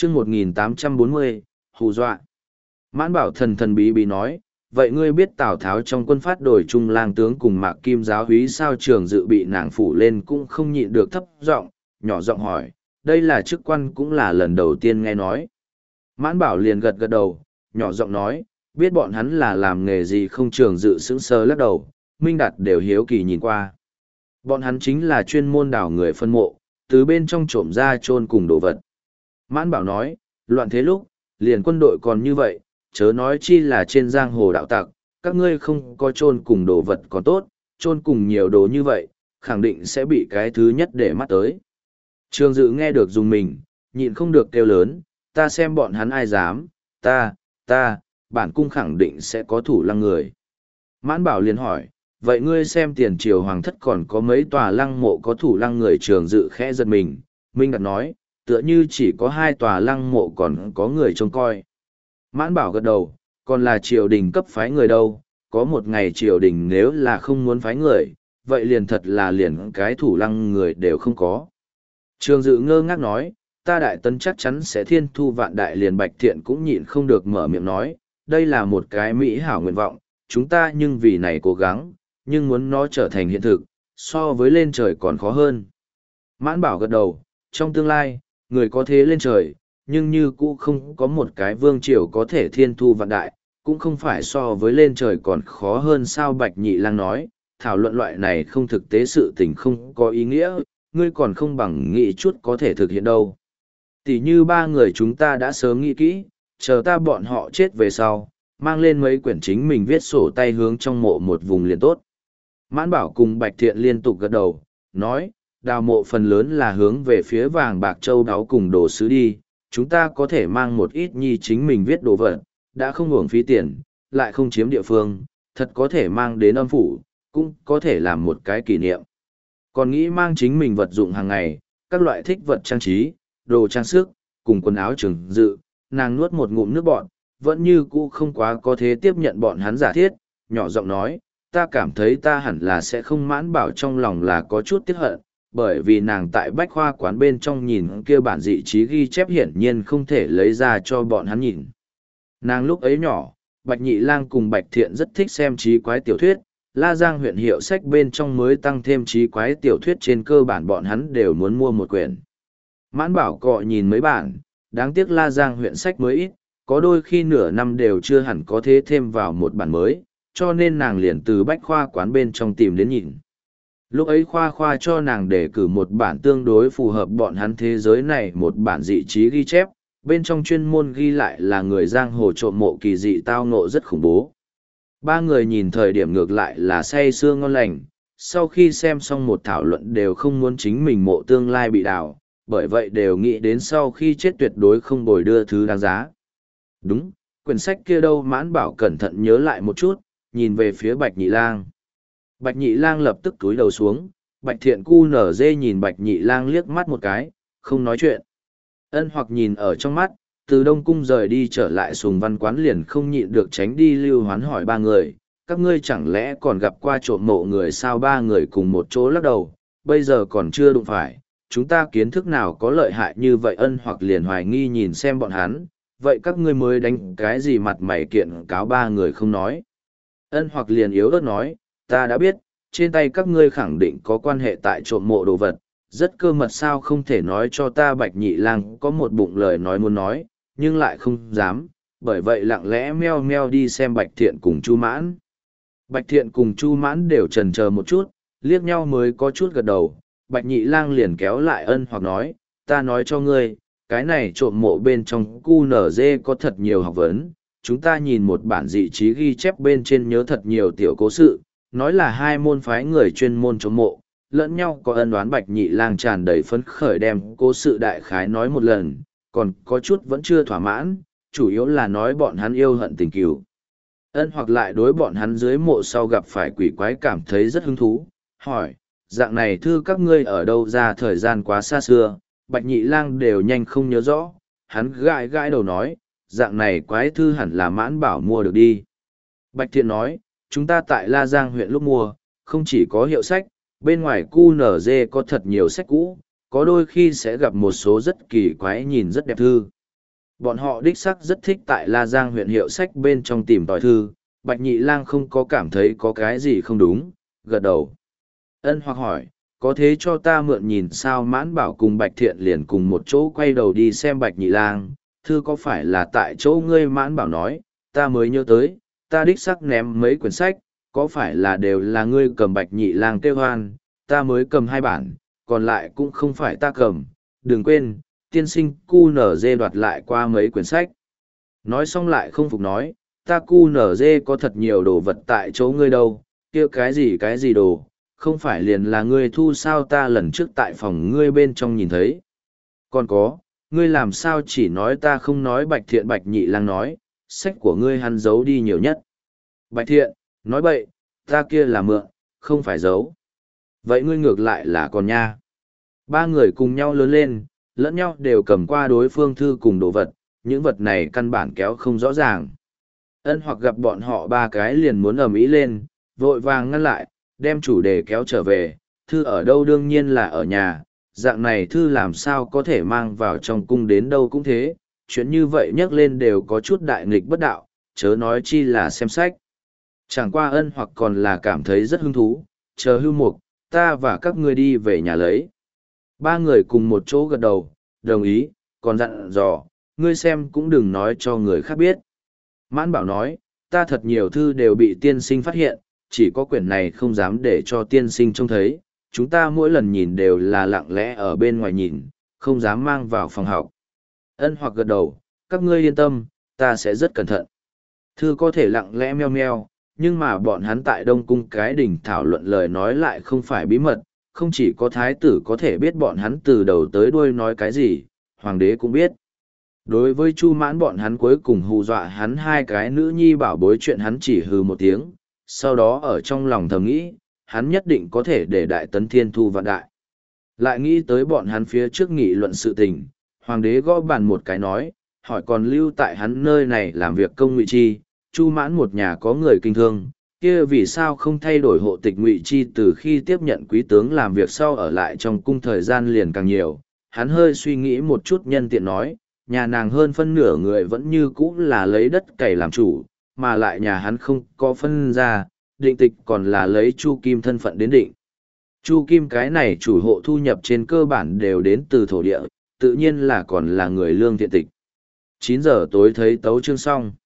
chương 1840, hù dọa. Mãn Bảo thần thần bí bí nói, vậy ngươi biết Tào Tháo trong quân phát đổi trung lang tướng cùng Mạc Kim giáo úy sao? Trường Dự bị nàng phủ lên cũng không nhịn được thấp giọng, nhỏ giọng hỏi, đây là chức quan cũng là lần đầu tiên nghe nói. Mãn Bảo liền gật gật đầu, nhỏ giọng nói, biết bọn hắn là làm nghề gì không? Trường Dự sững sờ lắc đầu, Minh Đạt đều hiếu kỳ nhìn qua. Bọn hắn chính là chuyên môn đào người phân mộ, từ bên trong trộm ra chôn cùng đồ vật. Mãn Bảo nói, loạn thế lúc, liền quân đội còn như vậy, chớ nói chi là trên giang hồ đạo tặc, các ngươi không có chôn cùng đồ vật còn tốt, chôn cùng nhiều đồ như vậy, khẳng định sẽ bị cái thứ nhất để mắt tới. Trường Dự nghe được dùng mình, nhịn không được kêu lớn, ta xem bọn hắn ai dám, bản cung khẳng định sẽ có thủ lăng người. Mãn Bảo liền hỏi, vậy ngươi xem tiền triều hoàng thất còn có mấy tòa lăng mộ có thủ lăng người? Trường Dự khẽ giật mình, Minh Đạt nói, tựa như chỉ có 2 tòa lăng mộ còn có người trông coi. Mãn Bảo gật đầu, còn là triều đình cấp phái người đâu, có một ngày triều đình nếu là không muốn phái người, vậy liền thật là liền cái thủ lăng người đều không có. Trường Dự ngơ ngác nói, ta Đại Tấn chắc chắn sẽ thiên thu vạn đại. Liền Bạch Thiện cũng nhịn không được mở miệng nói, đây là một cái mỹ hảo nguyện vọng, chúng ta nhưng vì này cố gắng, nhưng muốn nó trở thành hiện thực, so với lên trời còn khó hơn. Mãn Bảo gật đầu, trong tương lai, người có thế lên trời, nhưng như cũ không có một cái vương triều có thể thiên thu vạn đại, cũng không phải so với lên trời còn khó hơn sao? Bạch Nhị Lang nói, thảo luận loại này không thực tế sự tình không có ý nghĩa, ngươi còn không bằng nghĩ chút có thể thực hiện đâu. Tỷ như 3 người chúng ta đã sớm nghĩ kỹ, chờ ta bọn họ chết về sau, mang lên mấy quyển chính mình viết sổ tay hướng trong mộ một vùng liền tốt. Mãn Bảo cùng Bạch Thiện liên tục gật đầu, nói, đào mộ phần lớn là hướng về phía vàng bạc châu báu cùng đồ sứ đi, chúng ta có thể mang một ít nhi chính mình viết đồ vật, đã không uổng phí tiền, lại không chiếm địa phương, thật có thể mang đến âm phủ, cũng có thể làm một cái kỷ niệm. Còn nghĩ mang chính mình vật dụng hàng ngày, các loại thích vật trang trí, đồ trang sức, cùng quần áo Trường Dự, nàng nuốt một ngụm nước bọn, vẫn như cũ không quá có thế tiếp nhận bọn hắn giả thiết, nhỏ giọng nói, ta cảm thấy ta hẳn là sẽ không. Mãn Bảo trong lòng là có chút tiếc hận, bởi vì nàng tại bách khoa quán bên trong nhìn kia bản dị trí ghi chép hiển nhiên không thể lấy ra cho bọn hắn nhìn. Nàng lúc ấy nhỏ, Bạch Nhị Lang cùng Bạch Thiện rất thích xem trí quái tiểu thuyết, La Giang huyện hiệu sách bên trong mới tăng thêm trí quái tiểu thuyết, trên cơ bản bọn hắn đều muốn mua một quyển. Mãn Bảo cọ nhìn mấy bản, đáng tiếc La Giang huyện sách mới ít, có đôi khi nửa năm đều chưa hẳn có thế thêm vào một bản mới, cho nên nàng liền từ bách khoa quán bên trong tìm đến nhìn. Lúc ấy khoa cho nàng đề cử một bản tương đối phù hợp bọn hắn thế giới này, một bản dị trí ghi chép, bên trong chuyên môn ghi lại là người giang hồ trộm mộ kỳ dị tao ngộ rất khủng bố. 3 người nhìn thời điểm ngược lại là say sưa ngon lành, sau khi xem xong một thảo luận đều không muốn chính mình mộ tương lai bị đào, bởi vậy đều nghĩ đến sau khi chết tuyệt đối không bồi đưa thứ đáng giá. Đúng, quyển sách kia đâu? Mãn Bảo cẩn thận nhớ lại một chút, nhìn về phía Bạch Nhị Lang. Bạch Nhị Lang lập tức cúi đầu xuống, Bạch Thiện cu nở dê nhìn Bạch Nhị Lang liếc mắt một cái, không nói chuyện. Ân Hoặc nhìn ở trong mắt, từ Đông Cung rời đi trở lại Sùng Văn Quán liền không nhịn được tránh đi Lưu Hoán hỏi 3 người, các ngươi chẳng lẽ còn gặp qua trộm mộ người sao? 3 người cùng một chỗ lắc đầu, bây giờ còn chưa đụng phải, chúng ta kiến thức nào có lợi hại như vậy? Ân Hoặc liền hoài nghi nhìn xem bọn hắn, vậy các ngươi mới đánh cái gì mặt mày kiện cáo? 3 người không nói. Ân Hoặc liền yếu ớt nói, ta đã biết, trên tay các ngươi khẳng định có quan hệ tại trộm mộ đồ vật, rất cơ mật sao không thể nói cho ta? Bạch Nhị Lang có một bụng lời nói muốn nói, nhưng lại không dám, bởi vậy lặng lẽ meo meo đi xem Bạch Thiện cùng Chu Mãn. Bạch Thiện cùng Chu Mãn đều chần chờ một chút, liếc nhau mới có chút gật đầu. Bạch Nhị Lang liền kéo lại Ân Hoặc nói, ta nói cho ngươi, cái này trộm mộ bên trong QNZ có thật nhiều học vấn, chúng ta nhìn một bản dị trí ghi chép bên trên nhớ thật nhiều tiểu cố sự, nói là 2 môn phái người chuyên môn trộm mộ, lẫn nhau có ân oán. Bạch Nhị Lang tràn đầy phấn khởi đem cố sự đại khái nói một lần, còn có chút vẫn chưa thỏa mãn, chủ yếu là nói bọn hắn yêu hận tình cừu. Ân Hoặc lại đối bọn hắn dưới mộ sau gặp phải quỷ quái cảm thấy rất hứng thú, hỏi, dạng này thư các ngươi ở đâu ra? Thời gian quá xa xưa, Bạch Nhị Lang đều nhanh không nhớ rõ, hắn gãi gãi đầu nói, dạng này quái thư hẳn là Mãn Bảo mua được đi. Bạch Thiện nói, chúng ta tại La Giang huyện lúc mua, không chỉ có hiệu sách, bên ngoài QNZ có thật nhiều sách cũ, có đôi khi sẽ gặp một số rất kỳ quái nhìn rất đẹp thư. Bọn họ đích sắc rất thích tại La Giang huyện hiệu sách bên trong tìm tòi thư, Bạch Nhị Lang không có cảm thấy có cái gì không đúng, gật đầu. Ân hoặc hỏi, có thế cho ta mượn nhìn sao? Mãn Bảo cùng Bạch Thiện liền cùng một chỗ quay đầu đi xem Bạch Nhị Lang, thư có phải là tại chỗ ngươi? Mãn Bảo nói, ta mới nhớ tới, ta đích sắc ném mấy quyển sách, có phải là đều là ngươi cầm? Bạch Nhị Lang kêu hoan, ta mới cầm 2 bản, còn lại cũng không phải ta cầm, đừng quên, tiên sinh cu nở dê đoạt lại qua mấy quyển sách. Nói xong lại không phục nói, ta cu nở dê có thật nhiều đồ vật tại chỗ ngươi đâu, kia cái gì đồ, không phải liền là ngươi thu sao? Ta lần trước tại phòng ngươi bên trong nhìn thấy. Còn có, ngươi làm sao chỉ nói ta không nói? Bạch Thiện. Bạch Nhị Lang nói, sách của ngươi hắn giấu đi nhiều nhất. Bạch Thiện, nói bậy, ta kia là mượn, không phải giấu. Vậy ngươi ngược lại là còn nha. 3 người cùng nhau lớn lên, lẫn nhau đều cầm qua đối phương thư cùng đồ vật, những vật này căn bản kéo không rõ ràng. Ân hoặc gặp bọn họ 3 cái liền muốn ầm ĩ lên, vội vàng ngăn lại, đem chủ đề kéo trở về, thư ở đâu? Đương nhiên là ở nhà, dạng này thư làm sao có thể mang vào trong cung, đến đâu cũng thế, chuyện như vậy nhắc lên đều có chút đại nghịch bất đạo, chớ nói chi là xem sách. Chẳng qua Ân hoặc còn là cảm thấy rất hứng thú, chờ Hưu Mục, ta và các ngươi đi về nhà lấy. 3 người cùng một chỗ gật đầu, đồng ý, còn dặn dò, ngươi xem cũng đừng nói cho người khác biết. Mãn Bảo nói, ta thật nhiều thư đều bị tiên sinh phát hiện, chỉ có quyển này không dám để cho tiên sinh trông thấy, chúng ta mỗi lần nhìn đều là lặng lẽ ở bên ngoài nhìn, không dám mang vào phòng học. Ân hoặc gật đầu, các ngươi yên tâm, ta sẽ rất cẩn thận. Thư có thể lặng lẽ meo meo, nhưng mà bọn hắn tại Đông Cung cái đỉnh thảo luận lời nói lại không phải bí mật, không chỉ có thái tử có thể biết bọn hắn từ đầu tới đuôi nói cái gì, hoàng đế cũng biết. Đối với Chu Mãn bọn hắn cuối cùng hù dọa hắn 2 cái nữ nhi bảo bối chuyện, hắn chỉ hừ một tiếng, sau đó ở trong lòng thầm nghĩ, hắn nhất định có thể để Đại Tấn Thiên thu vạn đại. Lại nghĩ tới bọn hắn phía trước nghị luận sự tình, hoàng đế gõ bàn một cái nói, hỏi còn lưu tại hắn nơi này làm việc công Ngụy Chi, Chu Mãn một nhà có người kinh thương, kia vì sao không thay đổi hộ tịch? Ngụy Chi từ khi tiếp nhận quý tướng làm việc sau ở lại trong cung thời gian liền càng nhiều, hắn hơi suy nghĩ một chút nhân tiện nói, nhà nàng hơn phân nửa người vẫn như cũ là lấy đất cày làm chủ, mà lại nhà hắn không có phân ra, định tịch còn là lấy Chu Kim thân phận đến định. Chu Kim cái này chủ hộ thu nhập trên cơ bản đều đến từ thổ địa, tự nhiên là còn là người lương thiện tịch. 9 giờ tối thấy tấu chương xong.